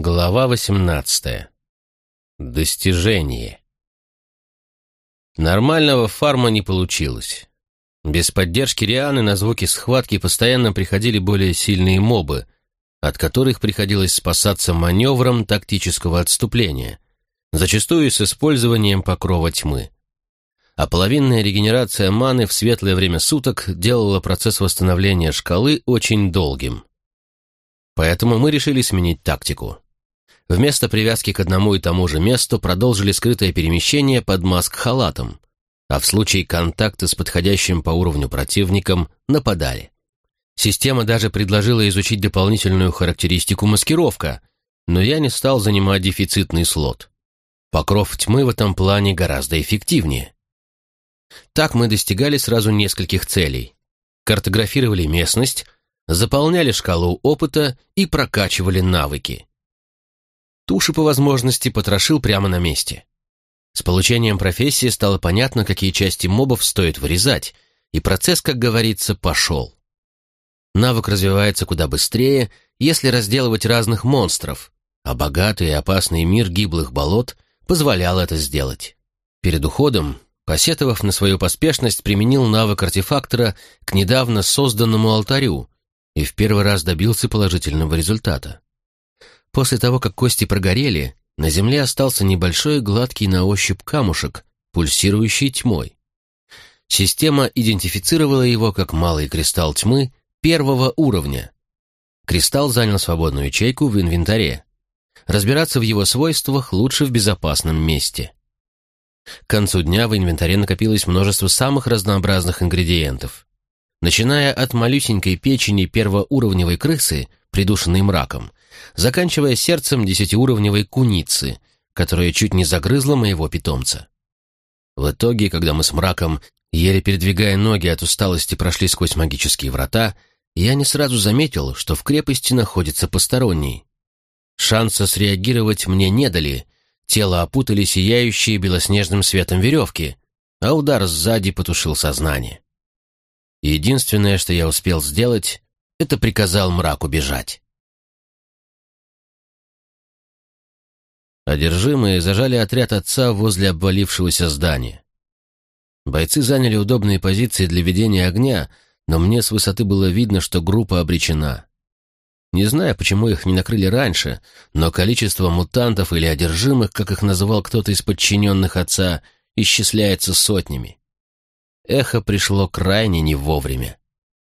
Глава 18. Достижение. Нормального фарма не получилось. Без поддержки Рианы на звуки схватки постоянно приходили более сильные мобы, от которых приходилось спасаться маневром тактического отступления, зачастую с использованием покрова тьмы. А половинная регенерация маны в светлое время суток делала процесс восстановления шкалы очень долгим. Поэтому мы решили сменить тактику. Вместо привязки к одному и тому же месту продолжили скрытое перемещение под маск-халатом, а в случае контакта с подходящим по уровню противником нападали. Система даже предложила изучить дополнительную характеристику маскировка, но я не стал занимать дефицитный слот. Покров тьмы в этом плане гораздо эффективнее. Так мы достигали сразу нескольких целей. Картографировали местность, заполняли шкалу опыта и прокачивали навыки. Туши по возможности потрошил прямо на месте. С получением профессии стало понятно, какие части мобов стоит вырезать, и процесс, как говорится, пошел. Навык развивается куда быстрее, если разделывать разных монстров, а богатый и опасный мир гиблых болот позволял это сделать. Перед уходом, посетовав на свою поспешность, применил навык артефактора к недавно созданному алтарю и в первый раз добился положительного результата. После того, как кости прогорели, на земле остался небольшой гладкий на ощупь камушек, пульсирующий тьмой. Система идентифицировала его как малый кристалл тьмы первого уровня. Кристалл занял свободную ячейку в инвентаре. Разбираться в его свойствах лучше в безопасном месте. К концу дня в инвентаре накопилось множество самых разнообразных ингредиентов. Начиная от малюсенькой печени первоуровневой крысы, придушенной мраком, заканчивая сердцем 10-уровневой куницы, которая чуть не загрызла моего питомца. В итоге, когда мы с мраком, еле передвигая ноги от усталости, прошли сквозь магические врата, я не сразу заметил, что в крепости находится посторонний. Шанса среагировать мне не дали, тело опутали сияющие белоснежным светом веревки, а удар сзади потушил сознание. Единственное, что я успел сделать, это приказал мраку бежать. Одержимые зажали отряд отца возле обвалившегося здания. Бойцы заняли удобные позиции для ведения огня, но мне с высоты было видно, что группа обречена. Не знаю, почему их не накрыли раньше, но количество мутантов или одержимых, как их называл кто-то из подчиненных отца, исчисляется сотнями. Эхо пришло крайне не вовремя.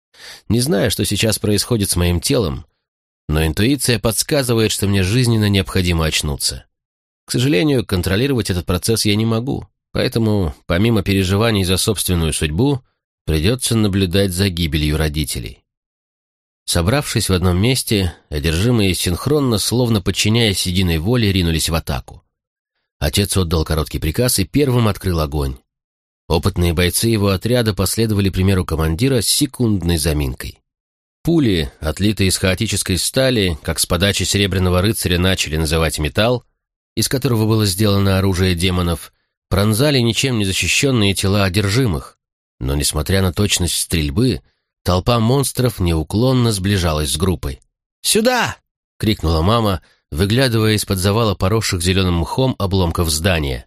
Не знаю, что сейчас происходит с моим телом, но интуиция подсказывает, что мне жизненно необходимо очнуться. К сожалению, контролировать этот процесс я не могу, поэтому, помимо переживаний за собственную судьбу, придется наблюдать за гибелью родителей. Собравшись в одном месте, одержимые синхронно, словно подчиняясь единой воле, ринулись в атаку. Отец отдал короткий приказ и первым открыл огонь. Опытные бойцы его отряда последовали примеру командира с секундной заминкой. Пули, отлитые из хаотической стали, как с подачи Серебряного рыцаря начали называть металл, из которого было сделано оружие демонов, пронзали ничем не защищенные тела одержимых, но, несмотря на точность стрельбы, толпа монстров неуклонно сближалась с группой. «Сюда!» — крикнула мама, выглядывая из-под завала поросших зеленым мхом обломков здания.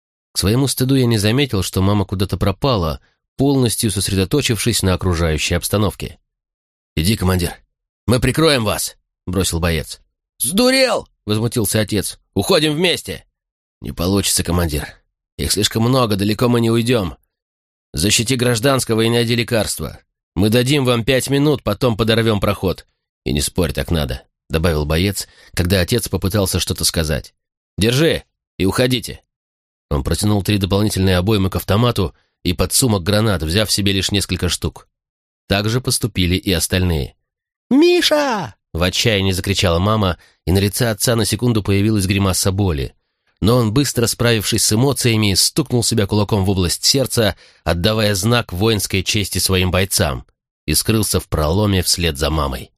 К своему стыду я не заметил, что мама куда-то пропала, полностью сосредоточившись на окружающей обстановке. «Иди, командир, мы прикроем вас!» — бросил боец. «Сдурел!» — возмутился отец. «Уходим вместе!» «Не получится, командир. Их слишком много, далеко мы не уйдем. Защити гражданского и найди лекарства. Мы дадим вам 5 минут, потом подорвем проход. И не спорь, так надо», — добавил боец, когда отец попытался что-то сказать. «Держи и уходите». Он протянул 3 дополнительные обоймы к автомату и подсумок гранат, взяв себе лишь несколько штук. Так же поступили и остальные. «Миша!» — в отчаянии закричала мама, и на лице отца на секунду появилась гримаса боли. Но он, быстро справившись с эмоциями, стукнул себя кулаком в область сердца, отдавая знак воинской чести своим бойцам, и скрылся в проломе вслед за мамой.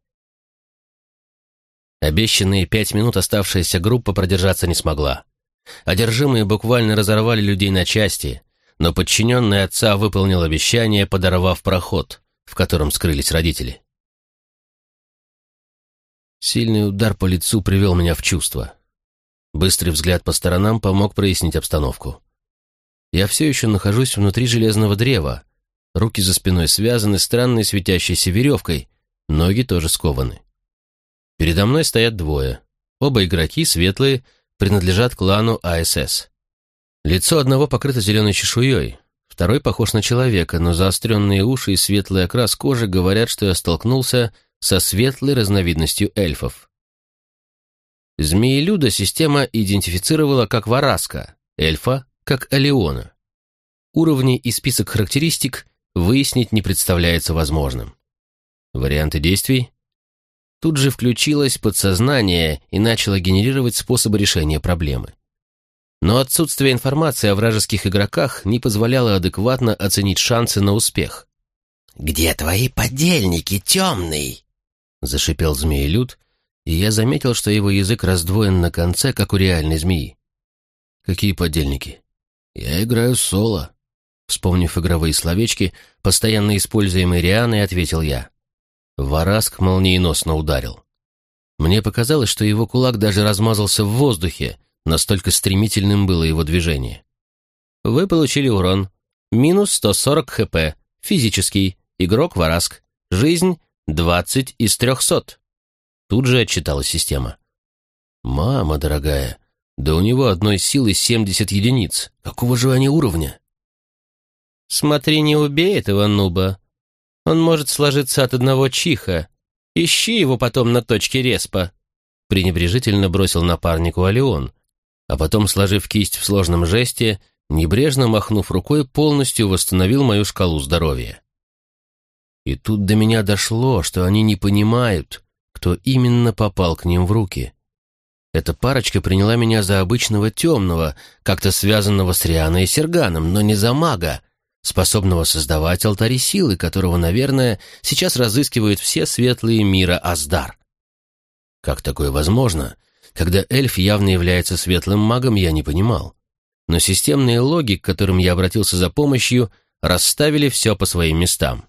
Обещанные 5 минут оставшаяся группа продержаться не смогла. Одержимые буквально разорвали людей на части, но подчиненный отца выполнил обещание, подорвав проход, в котором скрылись родители. Сильный удар по лицу привел меня в чувство. Быстрый взгляд по сторонам помог прояснить обстановку. Я все еще нахожусь внутри железного древа. Руки за спиной связаны странной светящейся веревкой, ноги тоже скованы. Передо мной стоят двое. Оба игроки, светлые, принадлежат клану АСС. Лицо одного покрыто зеленой чешуей, второй похож на человека, но заостренные уши и светлый окрас кожи говорят, что я столкнулся со светлой разновидностью эльфов. Змеелюда система идентифицировала как Вараска, эльфа как Алиона. Уровни и список характеристик выяснить не представляется возможным. Варианты действий? Тут же включилось подсознание и начало генерировать способы решения проблемы. Но отсутствие информации о вражеских игроках не позволяло адекватно оценить шансы на успех. «Где твои подельники, темный?» — зашипел змеелюд, и я заметил, что его язык раздвоен на конце, как у реальной змеи. «Какие подельники?» «Я играю соло», — вспомнив игровые словечки, постоянно используемые Рианой, ответил я. Вараск молниеносно ударил. Мне показалось, что его кулак даже размазался в воздухе, настолько стремительным было его движение. Вы получили урон. Минус 140 хп. Физический. Игрок Вараск. Жизнь 20 из 300. Тут же отчиталась система. «Мама дорогая, да у него одной силы 70 единиц. Какого же они уровня?» «Смотри, не убей этого нуба. Он может сложиться от одного чиха. Ищи его потом на точке респа», — пренебрежительно бросил напарнику Алион, а потом, сложив кисть в сложном жесте, небрежно махнув рукой, полностью восстановил мою шкалу здоровья. И тут до меня дошло, что они не понимают, кто именно попал к ним в руки. Эта парочка приняла меня за обычного темного, как-то связанного с Рианой и Серганом, но не за мага, способного создавать алтари силы, которого, наверное, сейчас разыскивают все светлые мира Аздар. Как такое возможно? Когда эльф явно является светлым магом, я не понимал. Но системные логи, к которым я обратился за помощью, расставили все по своим местам.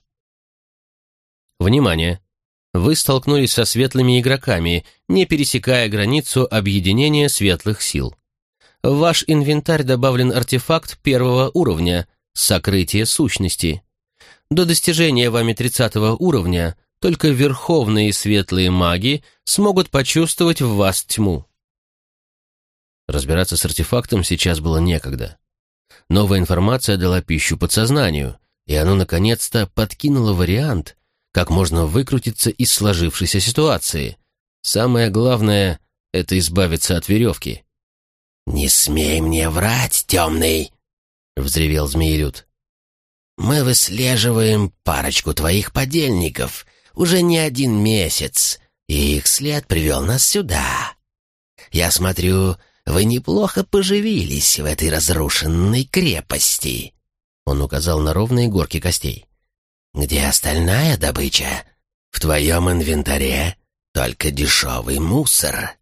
Внимание! Вы столкнулись со светлыми игроками, не пересекая границу объединения светлых сил. В ваш инвентарь добавлен артефакт первого уровня — сокрытие сущности. До достижения вами 30 уровня только верховные светлые маги смогут почувствовать в вас тьму. Разбираться с артефактом сейчас было некогда. Новая информация дала пищу подсознанию, и оно наконец-то подкинуло вариант, как можно выкрутиться из сложившейся ситуации. Самое главное — это избавиться от веревки. «Не смей мне врать, темный!» — взревел змеелюд. «Мы выслеживаем парочку твоих подельников уже не 1 месяц, и их след привел нас сюда. Я смотрю, вы неплохо поживились в этой разрушенной крепости». Он указал на ровные горки костей. «Где остальная добыча? В твоем инвентаре только дешевый мусор».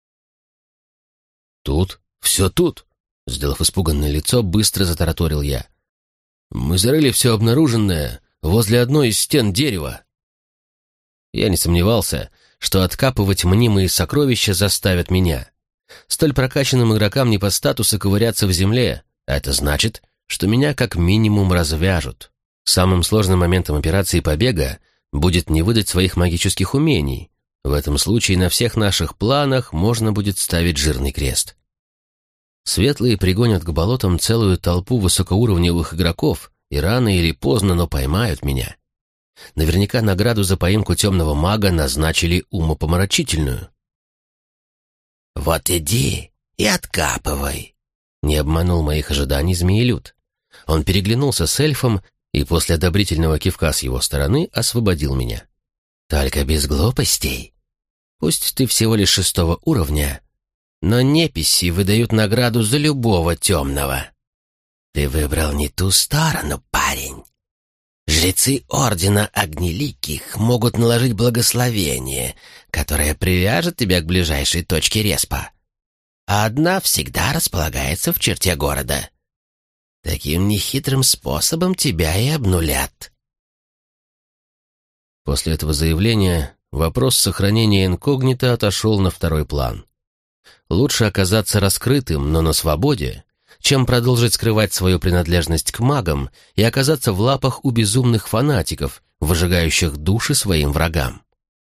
«Тут? Все тут!» — сделав испуганное лицо, быстро затараторил я. «Мы зарыли все обнаруженное возле одной из стен дерева». Я не сомневался, что откапывать мнимые сокровища заставят меня. Столь прокачанным игрокам не по статусу ковыряться в земле, а это значит, что меня как минимум развяжут. Самым сложным моментом операции побега будет не выдать своих магических умений. В этом случае на всех наших планах можно будет ставить жирный крест. Светлые пригонят к болотам целую толпу высокоуровневых игроков и рано или поздно, но поймают меня. Наверняка награду за поимку темного мага назначили умопомрачительную. «Вот иди и откапывай», — не обманул моих ожиданий змеелюд. Он переглянулся с эльфом и после одобрительного кивка с его стороны освободил меня. «Только без глупостей. Пусть ты всего лишь 6 уровня, но неписи выдают награду за любого темного. Ты выбрал не ту сторону, парень. Жрецы Ордена Огнеликих могут наложить благословение, которое привяжет тебя к ближайшей точке респа, а одна всегда располагается в черте города. Таким нехитрым способом тебя и обнулят». После этого заявления вопрос сохранения инкогнито отошел на второй план. Лучше оказаться раскрытым, но на свободе, чем продолжить скрывать свою принадлежность к магам и оказаться в лапах у безумных фанатиков, выжигающих души своим врагам.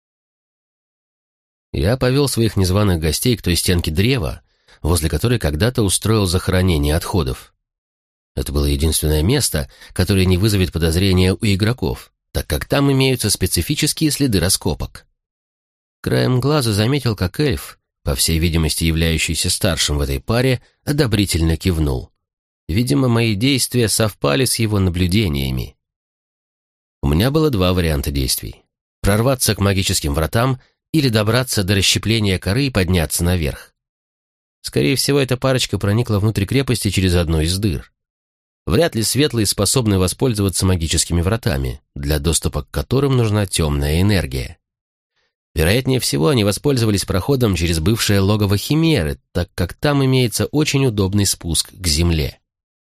Я повел своих незваных гостей к той стенке древа, возле которой когда-то устроил захоронение отходов. Это было единственное место, которое не вызовет подозрения у игроков, так как там имеются специфические следы раскопок. Краем глаза заметил, как эльф, по всей видимости являющийся старшим в этой паре, одобрительно кивнул. Видимо, мои действия совпали с его наблюдениями. У меня было два варианта действий: прорваться к магическим вратам или добраться до расщепления коры и подняться наверх. Скорее всего, эта парочка проникла внутрь крепости через одну из дыр. Вряд ли светлые способны воспользоваться магическими вратами, для доступа к которым нужна темная энергия. Вероятнее всего, они воспользовались проходом через бывшее логово Химеры, так как там имеется очень удобный спуск к земле.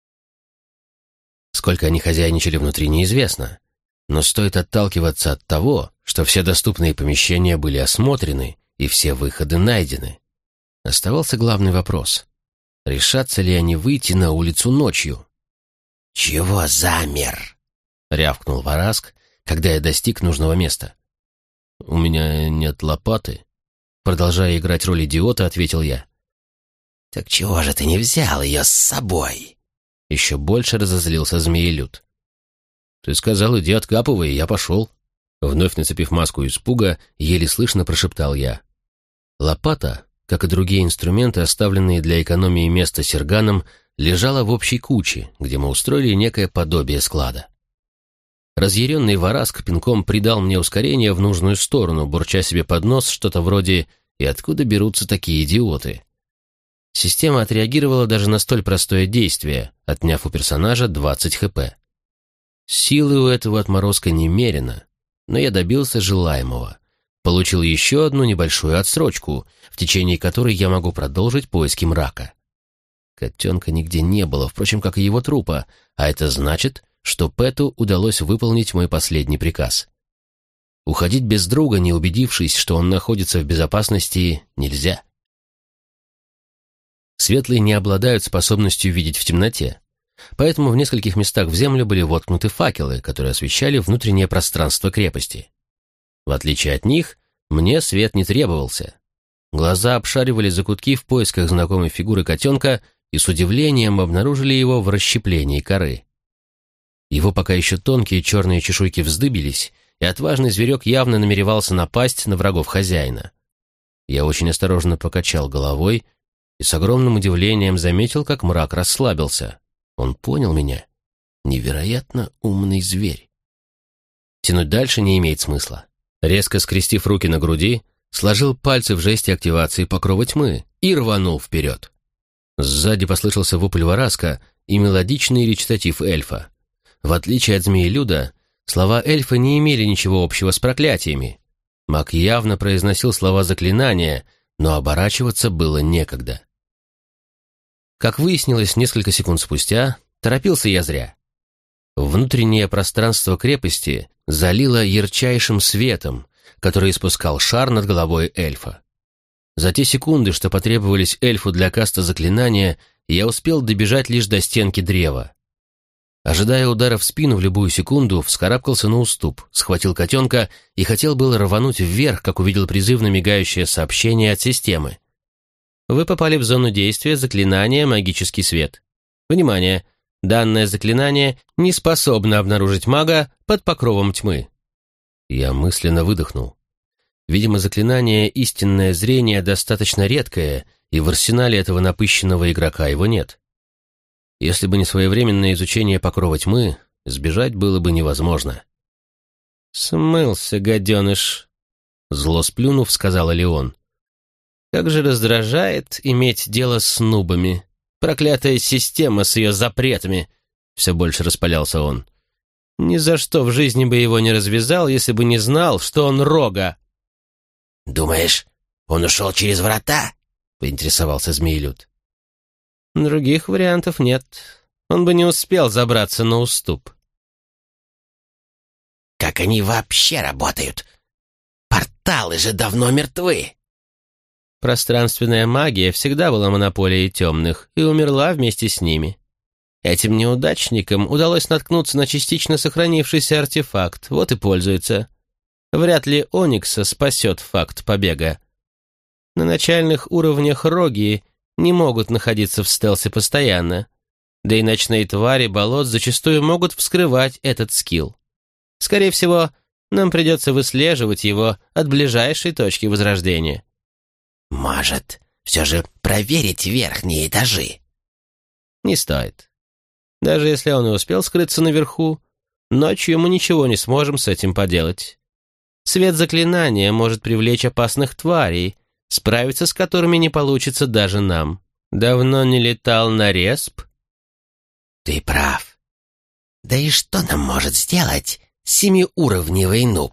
Сколько они хозяйничали внутри, неизвестно, но стоит отталкиваться от того, что все доступные помещения были осмотрены и все выходы найдены. Оставался главный вопрос: решатся ли они выйти на улицу ночью? «Чего замер?» — рявкнул Вараск, когда я достиг нужного места. «У меня нет лопаты», — продолжая играть роль идиота, ответил я. «Так чего же ты не взял ее с собой?» Еще больше разозлился Змеелюд. «Ты сказал, иди откапывай, и я пошел». Вновь нацепив маску испуга, еле слышно прошептал я. Лопата, как и другие инструменты, оставленные для экономии места серганом, лежала в общей куче, где мы устроили некое подобие склада. Разъяренный Вараск пинком придал мне ускорение в нужную сторону, бурча себе под нос что-то вроде «И откуда берутся такие идиоты?». Система отреагировала даже на столь простое действие, отняв у персонажа 20 хп. Силы у этого отморозка немерено, но я добился желаемого. Получил еще одну небольшую отсрочку, в течение которой я могу продолжить поиски мрака. Котенка нигде не было, впрочем, как и его трупа, а это значит, что Пэту удалось выполнить мой последний приказ. Уходить без друга, не убедившись, что он находится в безопасности, нельзя. Светлые не обладают способностью видеть в темноте, поэтому в нескольких местах в землю были воткнуты факелы, которые освещали внутреннее пространство крепости. В отличие от них, мне свет не требовался. Глаза обшаривали закутки в поисках знакомой фигуры котенка и с удивлением обнаружили его в расщеплении коры. Его пока еще тонкие черные чешуйки вздыбились, и отважный зверек явно намеревался напасть на врагов хозяина. Я очень осторожно покачал головой и с огромным удивлением заметил, как мрак расслабился. Он понял меня. Невероятно умный зверь. Тянуть дальше не имеет смысла. Резко скрестив руки на груди, сложил пальцы в жесте активации покрова тьмы и рванул вперед. Сзади послышался вопль Вараска и мелодичный речитатив эльфа. В отличие от Змеелюда, слова эльфа не имели ничего общего с проклятиями. Маг явно произносил слова заклинания, но оборачиваться было некогда. Как выяснилось несколько секунд спустя, торопился я зря. Внутреннее пространство крепости залило ярчайшим светом, который испускал шар над головой эльфа. За те секунды, что потребовались эльфу для каста заклинания, я успел добежать лишь до стенки древа. Ожидая удара в спину в любую секунду, вскарабкался на уступ, схватил котенка и хотел было рвануть вверх, как увидел призывно мигающее сообщение от системы. Вы попали в зону действия заклинания «Магический свет». Внимание! Данное заклинание не способно обнаружить мага под покровом тьмы. Я мысленно выдохнул. Видимо, заклинание «Истинное зрение» достаточно редкое, и в арсенале этого напыщенного игрока его нет. Если бы не своевременное изучение покрова тьмы, сбежать было бы невозможно. «Смылся, гаденыш!» Зло сплюнув, сказал Леон. «Как же раздражает иметь дело с нубами! Проклятая система с ее запретами!» Все больше распалялся он. «Ни за что в жизни бы его не развязал, если бы не знал, что он рога!» «Думаешь, он ушел через врата?» — поинтересовался Змеелюд. «Других вариантов нет. Он бы не успел забраться на уступ». «Как они вообще работают? кристаллы же давно мертвы. Пространственная магия всегда была монополией темных и умерла вместе с ними. Этим неудачникам удалось наткнуться на частично сохранившийся артефакт, вот и пользуются. Вряд ли Оникса спасет факт побега. На начальных уровнях роги не могут находиться в стелсе постоянно, да и ночные твари болот зачастую могут вскрывать этот скилл. Скорее всего, нам придется выслеживать его от ближайшей точки возрождения. Может, все же проверить верхние этажи? Не стоит. Даже если он и успел скрыться наверху, ночью мы ничего не сможем с этим поделать. Свет заклинания может привлечь опасных тварей, справиться с которыми не получится даже нам. Давно не летал на респ? Ты прав. Да и что нам может сделать семиуровневый нуб?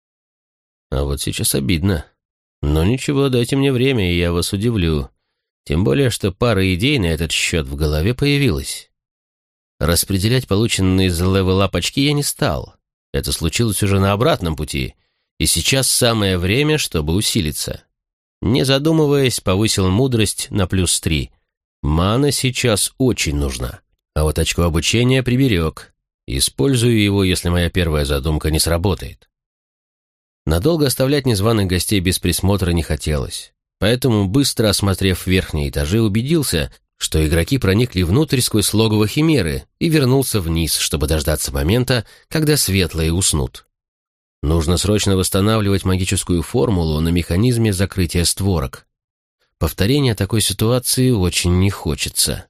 А вот сейчас обидно. Но ничего, дайте мне время, и я вас удивлю. Тем более, что пара идей на этот счет в голове появилась. Распределять полученные из левел-ап очки я не стал. Это случилось уже на обратном пути, и сейчас самое время, чтобы усилиться. Не задумываясь, повысил мудрость на +3. Мана сейчас очень нужна. А вот очко обучения приберег. Использую его, если моя первая задумка не сработает. Надолго оставлять незваных гостей без присмотра не хотелось, поэтому, быстро осмотрев верхние этажи, убедился, что игроки проникли внутрь сквозь логово Химеры, и вернулся вниз, чтобы дождаться момента, когда светлые уснут. Нужно срочно восстанавливать магическую формулу на механизме закрытия створок. Повторения такой ситуации очень не хочется.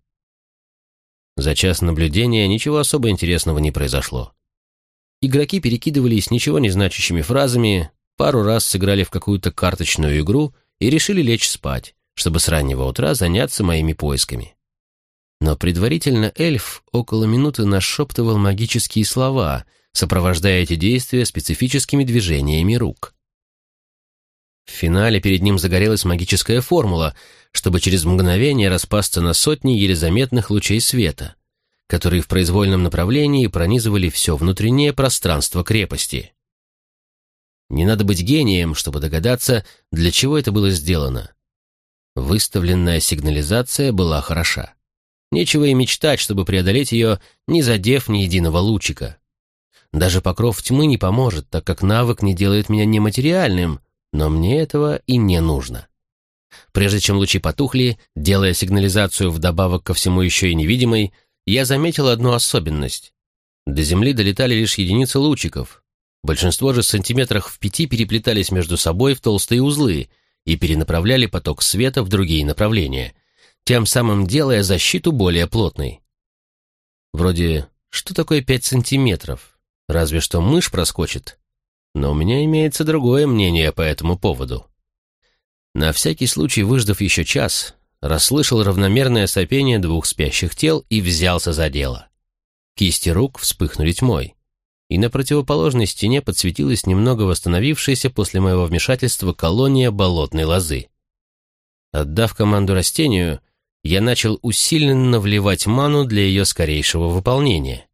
За час наблюдения ничего особо интересного не произошло. Игроки перекидывались ничего не значащими фразами, пару раз сыграли в какую-то карточную игру и решили лечь спать, чтобы с раннего утра заняться моими поисками. Но предварительно эльф около минуты нашептывал магические слова, сопровождая эти действия специфическими движениями рук. В финале перед ним загорелась магическая формула, чтобы через мгновение распасться на сотни еле заметных лучей света, которые в произвольном направлении пронизывали все внутреннее пространство крепости. Не надо быть гением, чтобы догадаться, для чего это было сделано. Выставленная сигнализация была хороша. Нечего и мечтать, чтобы преодолеть ее, не задев ни единого лучика. Даже покров тьмы не поможет, так как навык не делает меня нематериальным, но мне этого и не нужно. Прежде чем лучи потухли, делая сигнализацию вдобавок ко всему еще и невидимой, я заметил одну особенность. До земли долетали лишь единицы лучиков. Большинство же сантиметрах в 5 переплетались между собой в толстые узлы и перенаправляли поток света в другие направления, тем самым делая защиту более плотной. Вроде, что такое 5 сантиметров? Разве что мышь проскочит. Но у меня имеется другое мнение по этому поводу. На всякий случай, выждав еще час, расслышал равномерное сопение двух спящих тел и взялся за дело. Кисти рук вспыхнули тьмой, и на противоположной стене подсветилась немного восстановившаяся после моего вмешательства колония болотной лозы. Отдав команду растению, я начал усиленно вливать ману для ее скорейшего выполнения.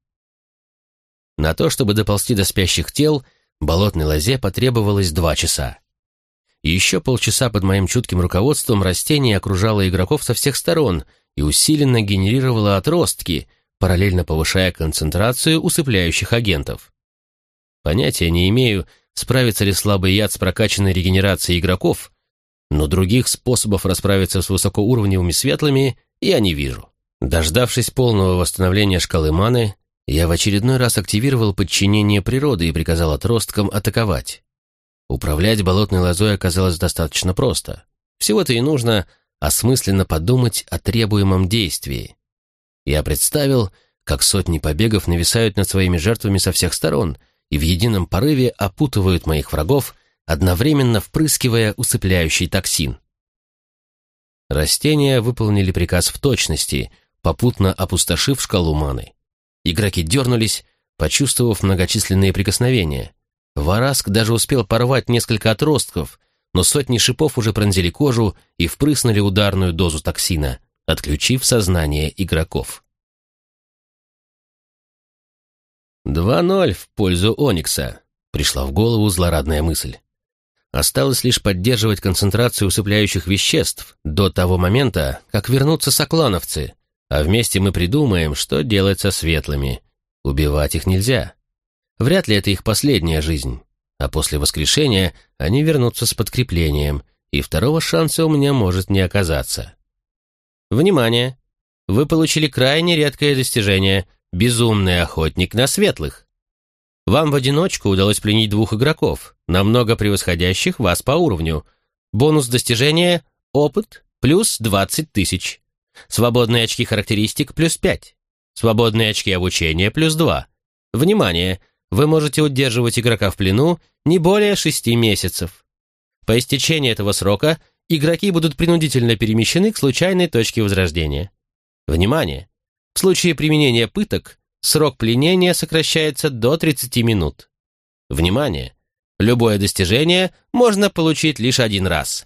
На то, чтобы доползти до спящих тел, болотной лозе потребовалось 2 часа. И еще полчаса под моим чутким руководством растение окружало игроков со всех сторон и усиленно генерировало отростки, параллельно повышая концентрацию усыпляющих агентов. Понятия не имею, справится ли слабый яд с прокачанной регенерацией игроков, но других способов расправиться с высокоуровневыми светлыми я не вижу. Дождавшись полного восстановления шкалы маны, я в очередной раз активировал подчинение природы и приказал отросткам атаковать. Управлять болотной лозой оказалось достаточно просто. Всего-то и нужно осмысленно подумать о требуемом действии. Я представил, как сотни побегов нависают над своими жертвами со всех сторон и в едином порыве опутывают моих врагов, одновременно впрыскивая усыпляющий токсин. Растения выполнили приказ в точности, попутно опустошив шкалу маны. Игроки дернулись, почувствовав многочисленные прикосновения. Вараск даже успел порвать несколько отростков, но сотни шипов уже пронзили кожу и впрыснули ударную дозу токсина, отключив сознание игроков. 2-0 в пользу Оникса, пришла в голову злорадная мысль. Осталось лишь поддерживать концентрацию усыпляющих веществ до того момента, как вернутся соклановцы, а вместе мы придумаем, что делать со светлыми. Убивать их нельзя. Вряд ли это их последняя жизнь, а после воскрешения они вернутся с подкреплением, и второго шанса у меня может не оказаться. Внимание! Вы получили крайне редкое достижение «Безумный охотник на светлых». Вам в одиночку удалось пленить 2 игроков, намного превосходящих вас по уровню. Бонус достижения «Опыт» плюс 20 тысяч. Свободные очки характеристик плюс 5. Свободные очки обучения плюс 2. Внимание! Вы можете удерживать игрока в плену не более 6 месяцев. По истечении этого срока игроки будут принудительно перемещены к случайной точке возрождения. Внимание! В случае применения пыток срок пленения сокращается до 30 минут. Внимание! Любое достижение можно получить лишь 1 раз.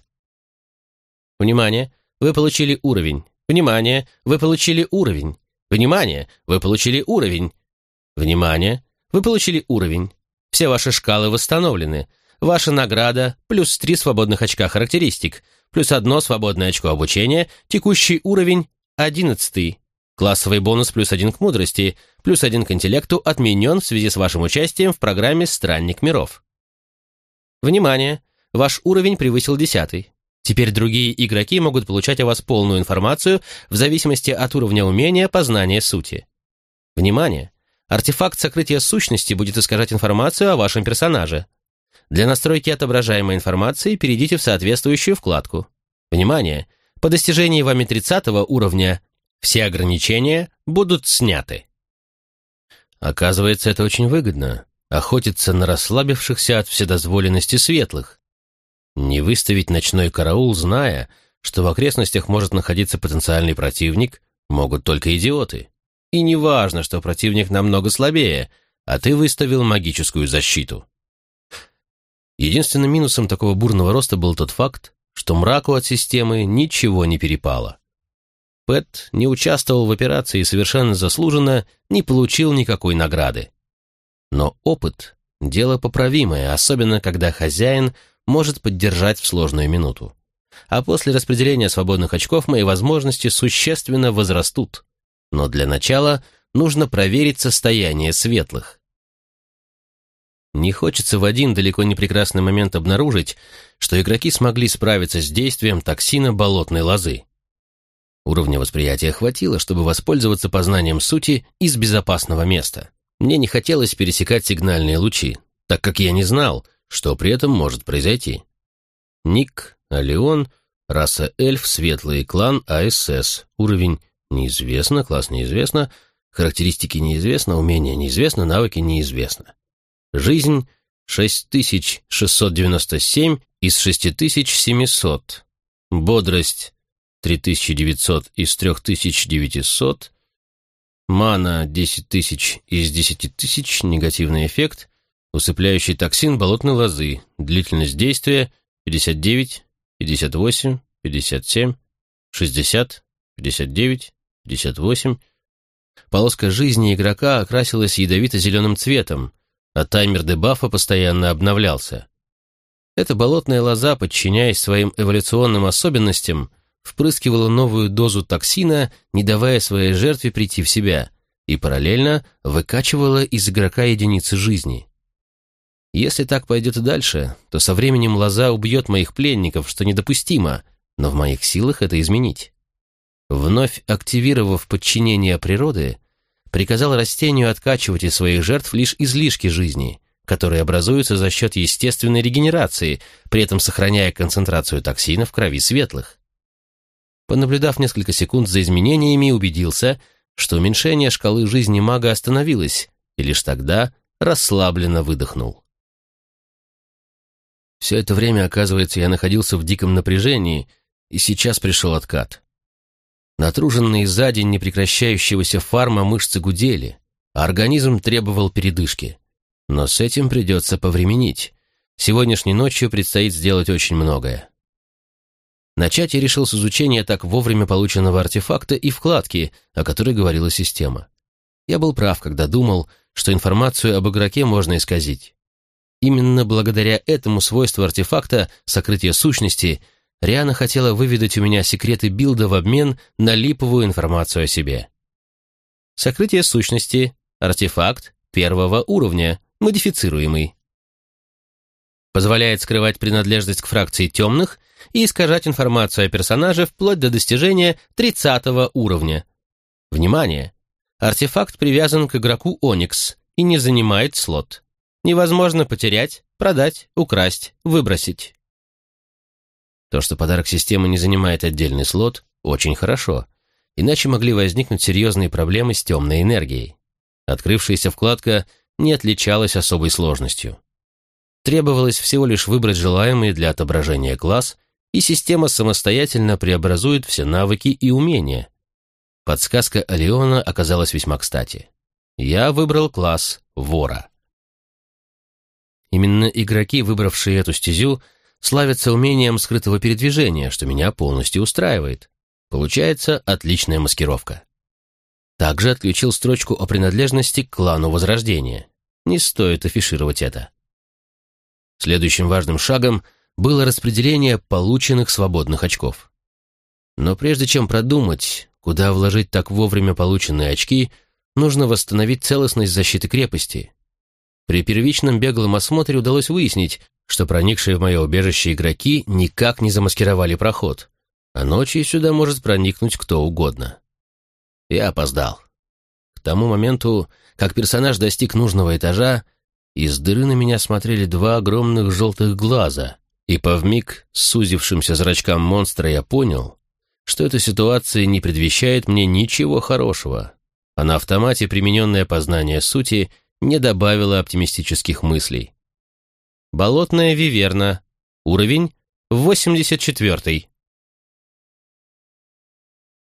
Внимание! Вы получили уровень. Внимание! Вы получили уровень. Внимание! Вы получили уровень. Внимание! Вы получили уровень. Все ваши шкалы восстановлены. Ваша награда плюс 3 свободных очка характеристик, плюс 1 свободное очко обучения, текущий уровень 11. Классовый бонус плюс 1 к мудрости, плюс 1 к интеллекту отменен в связи с вашим участием в программе «Странник миров». Внимание! Ваш уровень превысил 10. Теперь другие игроки могут получать о вас полную информацию в зависимости от уровня умения познания сути. Внимание! Артефакт сокрытия сущности будет искажать информацию о вашем персонаже. Для настройки отображаемой информации перейдите в соответствующую вкладку. Внимание! По достижении вами 30 уровня все ограничения будут сняты. Оказывается, это очень выгодно – охотиться на расслабившихся от вседозволенности светлых. Не выставить ночной караул, зная, что в окрестностях может находиться потенциальный противник, могут только идиоты. И не важно, что противник намного слабее, а ты выставил магическую защиту. Единственным минусом такого бурного роста был тот факт, что мраку от системы ничего не перепало. Пэт не участвовал в операции и совершенно заслуженно не получил никакой награды. Но опыт – дело поправимое, особенно когда хозяин может поддержать в сложную минуту. А после распределения свободных очков мои возможности существенно возрастут. Но для начала нужно проверить состояние светлых. Не хочется в один далеко не прекрасный момент обнаружить, что игроки смогли справиться с действием токсина болотной лозы. Уровня восприятия хватило, чтобы воспользоваться познанием сути из безопасного места. Мне не хотелось пересекать сигнальные лучи, так как я не знал, что при этом может произойти. Ник, Алион, раса эльф, светлый клан, АСС, уровень неизвестно, класс неизвестно, характеристики неизвестно, умения неизвестно, навыки неизвестно. Жизнь 6697 из 6700. Бодрость 3900 из 3900. Мана 10000 из 10000, негативный эффект. Усыпляющий токсин болотной лозы. Длительность действия 59, 58, 57, 60, 59, 58. Полоска жизни игрока окрасилась ядовито-зеленым цветом, а таймер дебафа постоянно обновлялся. Эта болотная лоза, подчиняясь своим эволюционным особенностям, впрыскивала новую дозу токсина, не давая своей жертве прийти в себя, и параллельно выкачивала из игрока единицы жизни. Если так пойдет и дальше, то со временем лоза убьет моих пленников, что недопустимо, но в моих силах это изменить. Вновь активировав подчинение природы, приказал растению откачивать из своих жертв лишь излишки жизни, которые образуются за счет естественной регенерации, при этом сохраняя концентрацию токсина в крови светлых. Понаблюдав несколько секунд за изменениями, убедился, что уменьшение шкалы жизни мага остановилось, и лишь тогда расслабленно выдохнул. Все это время, оказывается, я находился в диком напряжении, и сейчас пришел откат. Натруженные за день непрекращающегося фарма мышцы гудели, а организм требовал передышки. Но с этим придется повременить. Сегодняшней ночью предстоит сделать очень многое. Начать я решил с изучения так вовремя полученного артефакта и вкладки, о которой говорила система. Я был прав, когда думал, что информацию об игроке можно исказить. Именно благодаря этому свойству артефакта сокрытия сущности Риана хотела выведать у меня секреты билда в обмен на липовую информацию о себе. Сокрытие сущности – артефакт первого уровня, модифицируемый. Позволяет скрывать принадлежность к фракции темных и искажать информацию о персонаже вплоть до достижения 30 уровня. Внимание! Артефакт привязан к игроку Оникс и не занимает слот. Невозможно потерять, продать, украсть, выбросить. То, что подарок системы не занимает отдельный слот, очень хорошо, иначе могли возникнуть серьезные проблемы с темной энергией. Открывшаяся вкладка не отличалась особой сложностью. Требовалось всего лишь выбрать желаемый для отображения класс, и система самостоятельно преобразует все навыки и умения. Подсказка Алиона оказалась весьма кстати. Я выбрал класс вора. Именно игроки, выбравшие эту стезю, славятся умением скрытого передвижения, что меня полностью устраивает. Получается отличная маскировка. Также отключил строчку о принадлежности к клану Возрождения. Не стоит афишировать это. Следующим важным шагом было распределение полученных свободных очков. Но прежде чем продумать, куда вложить так вовремя полученные очки, нужно восстановить целостность защиты крепости. При первичном беглом осмотре удалось выяснить, что проникшие в мое убежище игроки никак не замаскировали проход, а ночью сюда может проникнуть кто угодно. Я опоздал. К тому моменту, как персонаж достиг нужного этажа, из дыры на меня смотрели два огромных желтых глаза, и по вмиг сузившимся зрачкам монстра я понял, что эта ситуация не предвещает мне ничего хорошего, а на автомате примененное познание сути не добавило оптимистических мыслей. Болотная виверна. Уровень 84.